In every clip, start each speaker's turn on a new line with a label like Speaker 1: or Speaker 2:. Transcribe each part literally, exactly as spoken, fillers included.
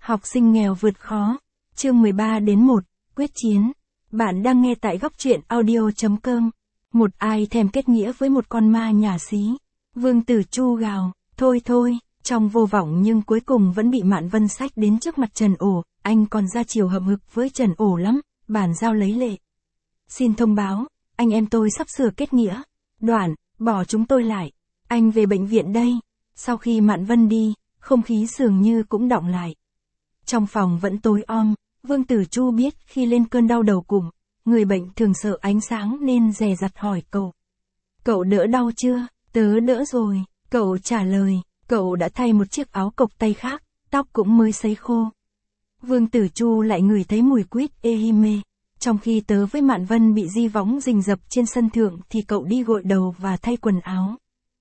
Speaker 1: Học sinh nghèo vượt khó. Chương mười ba đến một, quyết chiến. Bạn đang nghe tại góc truyện audio chấm com. Một ai thèm kết nghĩa với một con ma nhà xí. Vương Tử Chu gào, thôi thôi, trong vô vọng nhưng cuối cùng vẫn bị Mạn Vân xách đến trước mặt Trần Ổ, anh còn ra chiều hậm hực với Trần Ổ lắm, bản giao lấy lệ. Xin thông báo, anh em tôi sắp sửa kết nghĩa. Đoạn, bỏ chúng tôi lại. Anh về bệnh viện đây. Sau khi Mạn Vân đi, không khí dường như cũng đọng lại. Trong phòng vẫn tối om, Vương Tử Chu biết khi lên cơn đau đầu cùm, người bệnh thường sợ ánh sáng nên dè dặt hỏi cậu. Cậu đỡ đau chưa? Tớ đỡ rồi, cậu trả lời, cậu đã thay một chiếc áo cộc tay khác, tóc cũng mới sấy khô. Vương Tử Chu lại ngửi thấy mùi quýt ehime. Trong khi tớ với Mạn Vân bị di võng rình rập trên sân thượng thì cậu đi gội đầu và thay quần áo.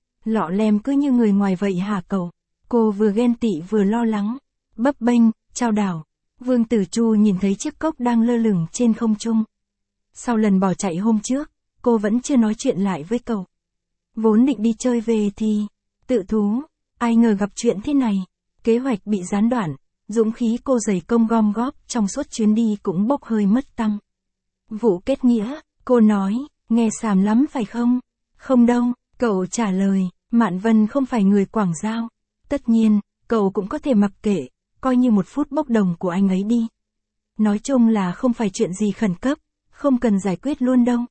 Speaker 1: Lọ lem cứ như người ngoài vậy hả cậu? Cô vừa ghen tị vừa lo lắng. Bấp bênh, chao đảo. Vương Tử Chu nhìn thấy chiếc cốc đang lơ lửng trên không trung. Sau lần bỏ chạy hôm trước, cô vẫn chưa nói chuyện lại với cậu. Vốn định đi chơi về thì, tự thú, ai ngờ gặp chuyện thế này. Kế hoạch bị gián đoạn, dũng khí cô dày công gom góp trong suốt chuyến đi cũng bốc hơi mất tăm. Vụ kết nghĩa, cô nói, nghe xàm lắm phải không? Không đâu, cậu trả lời, Mạn Vân không phải người Quảng Giao. Tất nhiên, cậu cũng có thể mặc kệ, coi như một phút bốc đồng của anh ấy đi. Nói chung là không phải chuyện gì khẩn cấp, không cần giải quyết luôn đâu.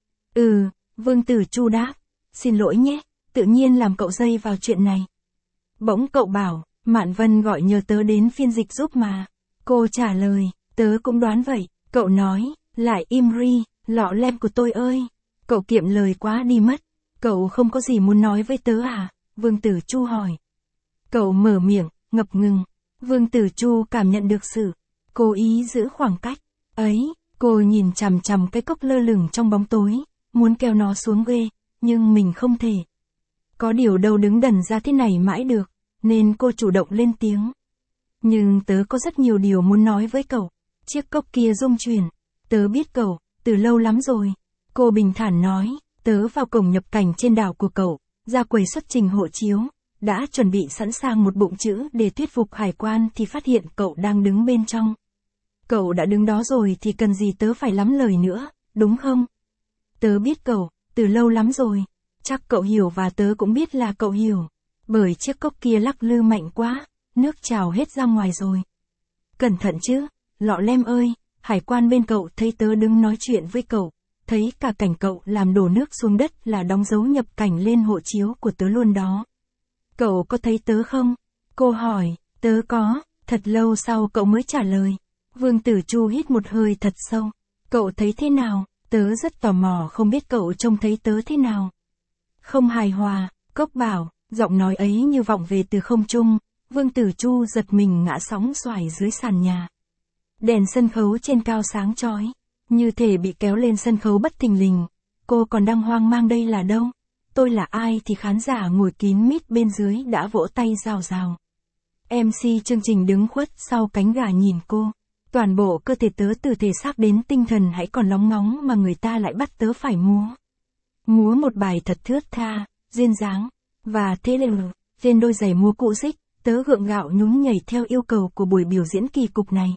Speaker 1: Ừ, Vương Tử Chu đáp, xin lỗi nhé, tự nhiên làm cậu dây vào chuyện này. Bỗng cậu bảo, Mạn Vân gọi nhờ tớ đến phiên dịch giúp mà. Cô trả lời, tớ cũng đoán vậy, cậu nói, lại im ri, lọ lem của tôi ơi. Cậu kiệm lời quá đi mất, cậu không có gì muốn nói với tớ à? Vương Tử Chu hỏi. Cậu mở miệng, ngập ngừng. Vương Tử Chu cảm nhận được sự cố ý giữ khoảng cách ấy, cô nhìn chằm chằm cái cốc lơ lửng trong bóng tối, muốn kéo nó xuống ghê, nhưng mình không thể. Có điều đâu đứng đần ra thế này mãi được, nên cô chủ động lên tiếng. Nhưng tớ có rất nhiều điều muốn nói với cậu. Chiếc cốc kia rung chuyển. Tớ biết cậu, từ lâu lắm rồi. Cô bình thản nói, tớ vào cổng nhập cảnh trên đảo của cậu, ra quầy xuất trình hộ chiếu, đã chuẩn bị sẵn sàng một bụng chữ để thuyết phục hải quan thì phát hiện cậu đang đứng bên trong. Cậu đã đứng đó rồi thì cần gì tớ phải lắm lời nữa, đúng không? Tớ biết cậu, từ lâu lắm rồi. Chắc cậu hiểu và tớ cũng biết là cậu hiểu. Bởi chiếc cốc kia lắc lư mạnh quá, nước trào hết ra ngoài rồi. Cẩn thận chứ, lọ lem ơi, hải quan bên cậu thấy tớ đứng nói chuyện với cậu, thấy cả cảnh cậu làm đổ nước xuống đất là đóng dấu nhập cảnh lên hộ chiếu của tớ luôn đó. Cậu có thấy tớ không? Cô hỏi, tớ có, thật lâu sau cậu mới trả lời. Vương Tử Chu hít một hơi thật sâu. Cậu thấy thế nào? Tớ rất tò mò không biết cậu trông thấy tớ thế nào. Không hài hòa, Cốc bảo, giọng nói ấy như vọng về từ không trung. Vương Tử Chu giật mình ngã sóng xoài dưới sàn nhà. Đèn sân khấu trên cao sáng chói, như thể bị kéo lên sân khấu bất thình lình. Cô còn đang hoang mang đây là đâu? Tôi là ai thì khán giả ngồi kín mít bên dưới đã vỗ tay rào rào. em xê chương trình đứng khuất sau cánh gà nhìn cô. Toàn bộ cơ thể tớ từ thể xác đến tinh thần hãy còn lóng ngóng mà người ta lại bắt tớ phải múa. Múa một bài thật thướt tha, duyên dáng, và thế là trên đôi giày múa cũ rích, tớ gượng gạo nhún nhảy theo yêu cầu của buổi biểu diễn kỳ cục này.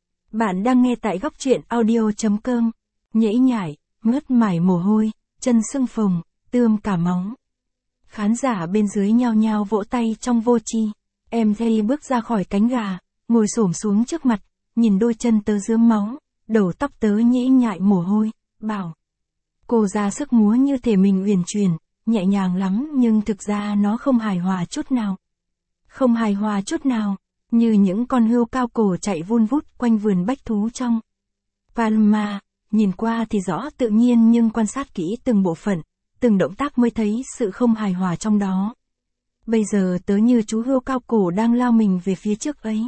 Speaker 1: Bạn đang nghe tại góc truyện audio chấm com. Nhễ nhại, mướt mải mồ hôi, chân sưng phồng, tươm cả móng. Khán giả bên dưới nhao nhao vỗ tay trong vô tri. Em Thay bước ra khỏi cánh gà, ngồi xổm xuống trước mặt, nhìn đôi chân tớ rướm máu, đầu tóc tớ nhễ nhại mồ hôi, bảo. Cô ra sức múa như thể mình uyển chuyển, nhẹ nhàng lắm nhưng thực ra nó không hài hòa chút nào. Không hài hòa chút nào, như những con hươu cao cổ chạy vun vút quanh vườn bách thú trong Palma, nhìn qua thì rõ tự nhiên nhưng quan sát kỹ từng bộ phận, từng động tác mới thấy sự không hài hòa trong đó. Bây giờ tớ như chú hươu cao cổ đang lao mình về phía trước ấy.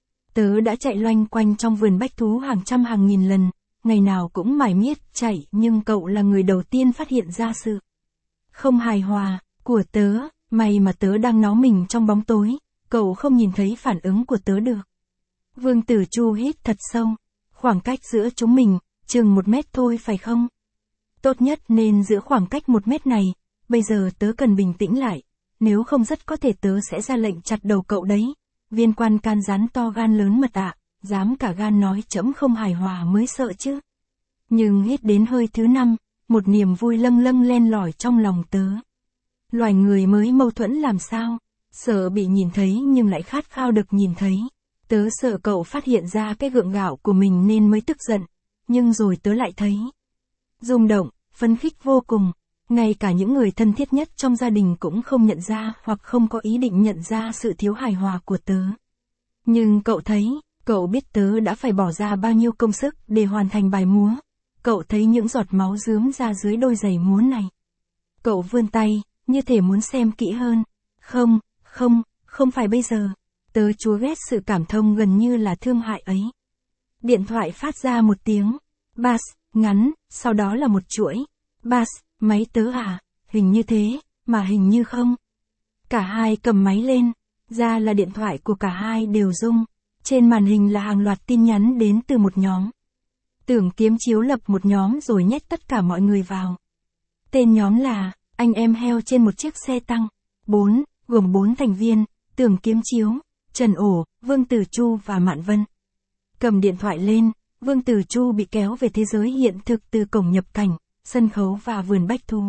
Speaker 1: Tớ đã chạy loanh quanh trong vườn bách thú hàng trăm hàng nghìn lần, ngày nào cũng mải miết chạy nhưng cậu là người đầu tiên phát hiện ra sự không hài hòa của tớ, may mà tớ đang nó mình trong bóng tối, cậu không nhìn thấy phản ứng của tớ được. Vương Tử Chu hít thật sâu, khoảng cách giữa chúng mình, chừng một mét thôi phải không? Tốt nhất nên giữ khoảng cách một mét này, bây giờ tớ cần bình tĩnh lại, nếu không rất có thể tớ sẽ ra lệnh chặt đầu cậu đấy. viên quan can gián to gan lớn mật ạ, dám cả gan nói trẫm không hài hòa mới sợ chứ. Nhưng hít đến hơi thứ năm, một niềm vui lâng lâng len lỏi trong lòng tớ. Loài người mới mâu thuẫn làm sao, sợ bị nhìn thấy nhưng lại khát khao được nhìn thấy. Tớ sợ cậu phát hiện ra cái gượng gạo của mình nên mới tức giận, nhưng rồi tớ lại thấy rung động, phấn khích vô cùng. Ngay cả những người thân thiết nhất trong gia đình cũng không nhận ra hoặc không có ý định nhận ra sự thiếu hài hòa của tớ. Nhưng cậu thấy, cậu biết tớ đã phải bỏ ra bao nhiêu công sức để hoàn thành bài múa. Cậu thấy những giọt máu rướm ra dưới đôi giày múa này. Cậu vươn tay, như thể muốn xem kỹ hơn. Không, không, không phải bây giờ. Tớ chúa ghét sự cảm thông gần như là thương hại ấy. Điện thoại phát ra một tiếng bass ngắn, sau đó là một chuỗi bass. Máy tớ à, hình như thế, mà hình như không. Cả hai cầm máy lên, ra là điện thoại của cả hai đều rung. Trên màn hình là hàng loạt tin nhắn đến từ một nhóm. Tưởng Kiếm Chiếu lập một nhóm rồi nhét tất cả mọi người vào. Tên nhóm là, anh em heo trên một chiếc xe tăng. bốn, gồm bốn thành viên, Tưởng Kiếm Chiếu, Trần Ổ, Vương Tử Chu và Mạn Vân. Cầm điện thoại lên, Vương Tử Chu bị kéo về thế giới hiện thực từ cổng nhập cảnh, sân khấu và vườn bách thú.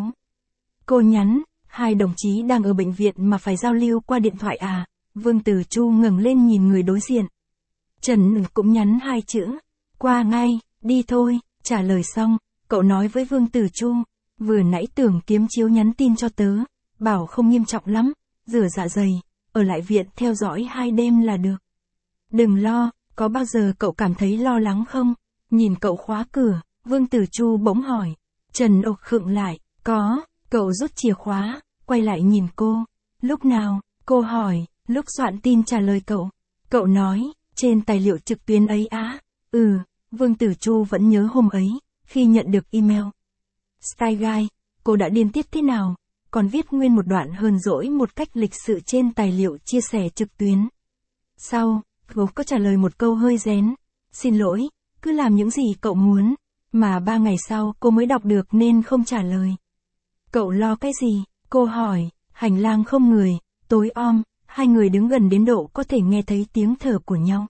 Speaker 1: Cô nhắn, hai đồng chí đang ở bệnh viện mà phải giao lưu qua điện thoại à. Vương Tử Chu ngẩng lên nhìn người đối diện. Trần cũng nhắn hai chữ, qua ngay, đi thôi. Trả lời xong, cậu nói với Vương Tử Chu, vừa nãy Tưởng Kiếm Chiếu nhắn tin cho tớ, bảo không nghiêm trọng lắm, rửa dạ dày, ở lại viện theo dõi hai đêm là được. Đừng lo, có bao giờ cậu cảm thấy lo lắng không? Nhìn cậu khóa cửa, Vương Tử Chu bỗng hỏi. Trần ộc khựng lại, có, cậu rút chìa khóa, quay lại nhìn cô. Lúc nào? Cô hỏi, lúc soạn tin trả lời cậu. Cậu nói, trên tài liệu trực tuyến ấy á. Ừ, Vương Tử Chu vẫn nhớ hôm ấy, khi nhận được email. Style Guy, cô đã điên tiết thế nào? Còn viết nguyên một đoạn hờn dỗi một cách lịch sự trên tài liệu chia sẻ trực tuyến. Sau, cô có trả lời một câu hơi rén. Xin lỗi, cứ làm những gì cậu muốn. Mà ba ngày sau cô mới đọc được nên không trả lời. Cậu lo cái gì? Cô hỏi, hành lang không người, tối om, hai người đứng gần đến độ có thể nghe thấy tiếng thở của nhau.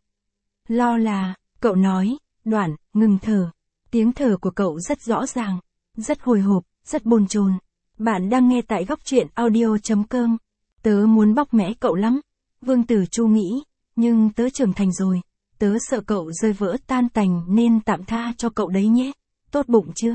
Speaker 1: Lo là, cậu nói, đoạn, ngừng thở. Tiếng thở của cậu rất rõ ràng, rất hồi hộp, rất bồn chồn. Bạn đang nghe tại góc truyện audio chấm com. Tớ muốn bóc mẽ cậu lắm. Vương Tử Chu nghĩ, nhưng tớ trưởng thành rồi. Tớ sợ cậu rơi vỡ tan tành nên tạm tha cho cậu đấy nhé. Tốt bụng chưa?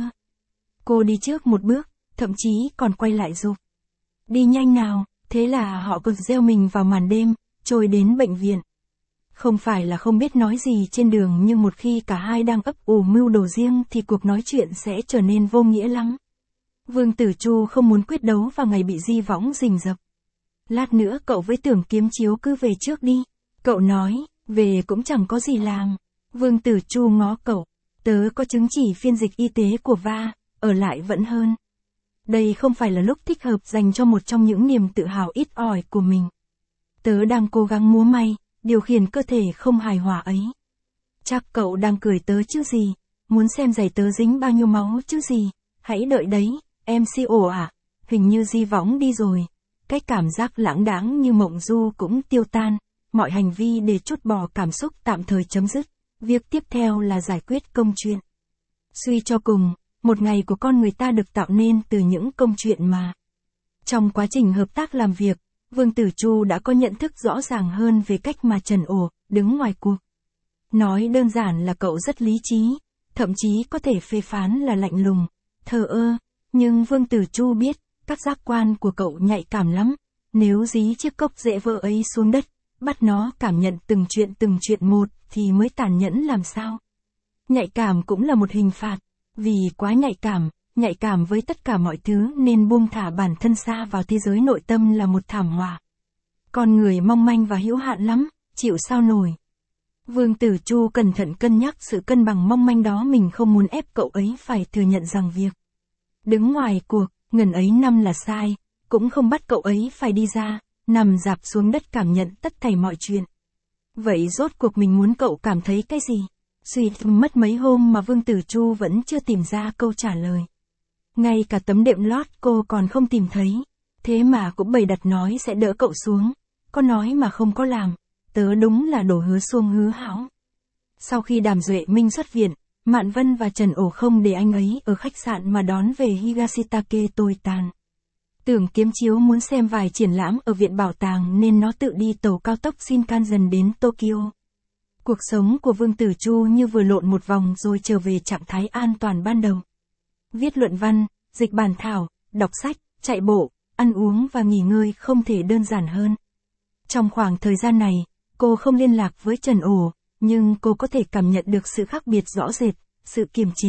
Speaker 1: Cô đi trước một bước, thậm chí còn quay lại giục. Đi nhanh nào, thế là họ cực gieo mình vào màn đêm, trôi đến bệnh viện. Không phải là không biết nói gì trên đường nhưng một khi cả hai đang ấp ủ mưu đồ riêng thì cuộc nói chuyện sẽ trở nên vô nghĩa lắm. Vương Tử Chu không muốn quyết đấu vào ngày bị di võng rình rập. Lát nữa cậu với Tưởng Kiếm Chiếu cứ về trước đi. Cậu nói, về cũng chẳng có gì làm. Vương Tử Chu ngó cậu. Tớ có chứng chỉ phiên dịch y tế của va, ở lại vẫn hơn. Đây không phải là lúc thích hợp dành cho một trong những niềm tự hào ít ỏi của mình. Tớ đang cố gắng múa may, điều khiển cơ thể không hài hòa ấy. Chắc cậu đang cười tớ chứ gì, muốn xem giày tớ dính bao nhiêu máu chứ gì, hãy đợi đấy, em xê ồ à, hình như di võng đi rồi. Cái cảm giác lãng đãng như mộng du cũng tiêu tan, mọi hành vi để trút bỏ cảm xúc tạm thời chấm dứt, việc tiếp theo là giải quyết công chuyện. Suy cho cùng, một ngày của con người ta được tạo nên từ những công chuyện mà. Trong quá trình hợp tác làm việc, Vương Tử Chu đã có nhận thức rõ ràng hơn về cách mà Trần Ổ đứng ngoài cuộc. Nói đơn giản là cậu rất lý trí, thậm chí có thể phê phán là lạnh lùng, thờ ơ, nhưng Vương Tử Chu biết, các giác quan của cậu nhạy cảm lắm, nếu dí chiếc cốc dễ vỡ ấy xuống đất, bắt nó cảm nhận từng chuyện từng chuyện một thì mới tàn nhẫn làm sao. Nhạy cảm cũng là một hình phạt, vì quá nhạy cảm, nhạy cảm với tất cả mọi thứ nên buông thả bản thân xa vào thế giới nội tâm là một thảm họa. Con người mong manh và hữu hạn lắm, chịu sao nổi. Vương Tử Chu cẩn thận cân nhắc sự cân bằng mong manh đó, mình không muốn ép cậu ấy phải thừa nhận rằng việc đứng ngoài cuộc, ngần ấy năm là sai, cũng không bắt cậu ấy phải đi ra, nằm rạp xuống đất cảm nhận tất thảy mọi chuyện. Vậy rốt cuộc mình muốn cậu cảm thấy cái gì? Suy mất mấy hôm mà Vương Tử Chu vẫn chưa tìm ra câu trả lời. Ngay cả tấm đệm lót cô còn không tìm thấy. Thế mà cũng bày đặt nói sẽ đỡ cậu xuống. Có nói mà không có làm. tớ đúng là đổ hứa xuông hứa hão. Sau khi Đàm Duệ Minh xuất viện, Mạn Vân và Trần Ổ không để anh ấy ở khách sạn mà đón về Higashitake tồi tàn. Tưởng Kiếm Chiếu muốn xem vài triển lãm ở viện bảo tàng nên nó tự đi tàu cao tốc Shinkansen đến Tokyo. Cuộc sống của Vương Tử Chu như vừa lộn một vòng rồi trở về trạng thái an toàn ban đầu. Viết luận văn, dịch bản thảo, đọc sách, chạy bộ, ăn uống và nghỉ ngơi không thể đơn giản hơn. Trong khoảng thời gian này, cô không liên lạc với Trần Ổ, nhưng cô có thể cảm nhận được sự khác biệt rõ rệt, sự kiềm chế.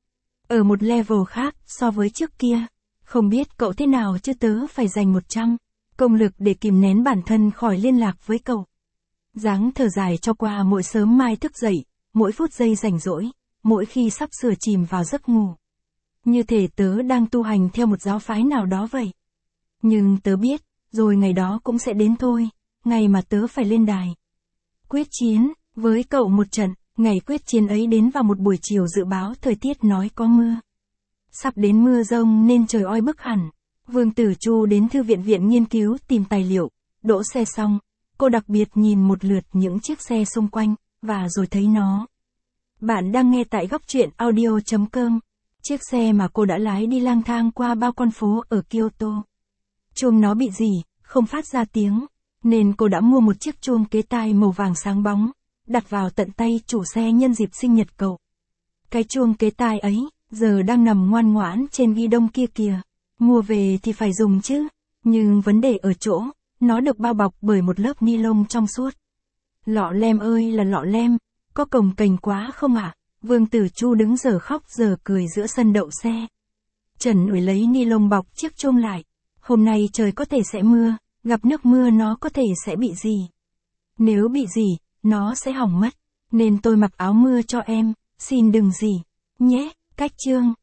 Speaker 1: Ở một level khác so với trước kia, không biết cậu thế nào chứ tớ phải dành một trăm công lực để kìm nén bản thân khỏi liên lạc với cậu. Dáng thở dài cho qua mỗi sớm mai thức dậy, mỗi phút giây rảnh rỗi, mỗi khi sắp sửa chìm vào giấc ngủ. Như thể tớ đang tu hành theo một giáo phái nào đó vậy. Nhưng tớ biết, rồi ngày đó cũng sẽ đến thôi, ngày mà tớ phải lên đài. Quyết chiến, với cậu một trận, ngày quyết chiến ấy đến vào một buổi chiều dự báo thời tiết nói có mưa. Sắp đến mưa rông nên trời oi bức hẳn. Vương Tử Chu đến thư viện viện nghiên cứu tìm tài liệu, đỗ xe xong, cô đặc biệt nhìn một lượt những chiếc xe xung quanh, và rồi thấy nó. Bạn đang nghe tại góc truyện audio chấm com. Chiếc xe mà cô đã lái đi lang thang qua bao con phố ở Kyoto. Chuông nó bị rỉ, không phát ra tiếng, nên cô đã mua một chiếc chuông kế tai màu vàng sáng bóng, đặt vào tận tay chủ xe nhân dịp sinh nhật cậu. Cái chuông kế tai ấy, giờ đang nằm ngoan ngoãn trên ghi đông kia kìa. Mua về thì phải dùng chứ, nhưng vấn đề ở chỗ, nó được bao bọc bởi một lớp ni lông trong suốt. Lọ lem ơi là lọ lem, có cồng kềnh quá không ạ? À? Vương Tử Chu đứng giờ khóc giờ cười giữa sân đậu xe. Trần Uể lấy ni lông bọc chiếc chuông lại. Hôm nay trời có thể sẽ mưa, gặp nước mưa nó có thể sẽ bị gì. Nếu bị gì, nó sẽ hỏng mất. Nên tôi mặc áo mưa cho em, xin đừng gì. Nhé, cách chương.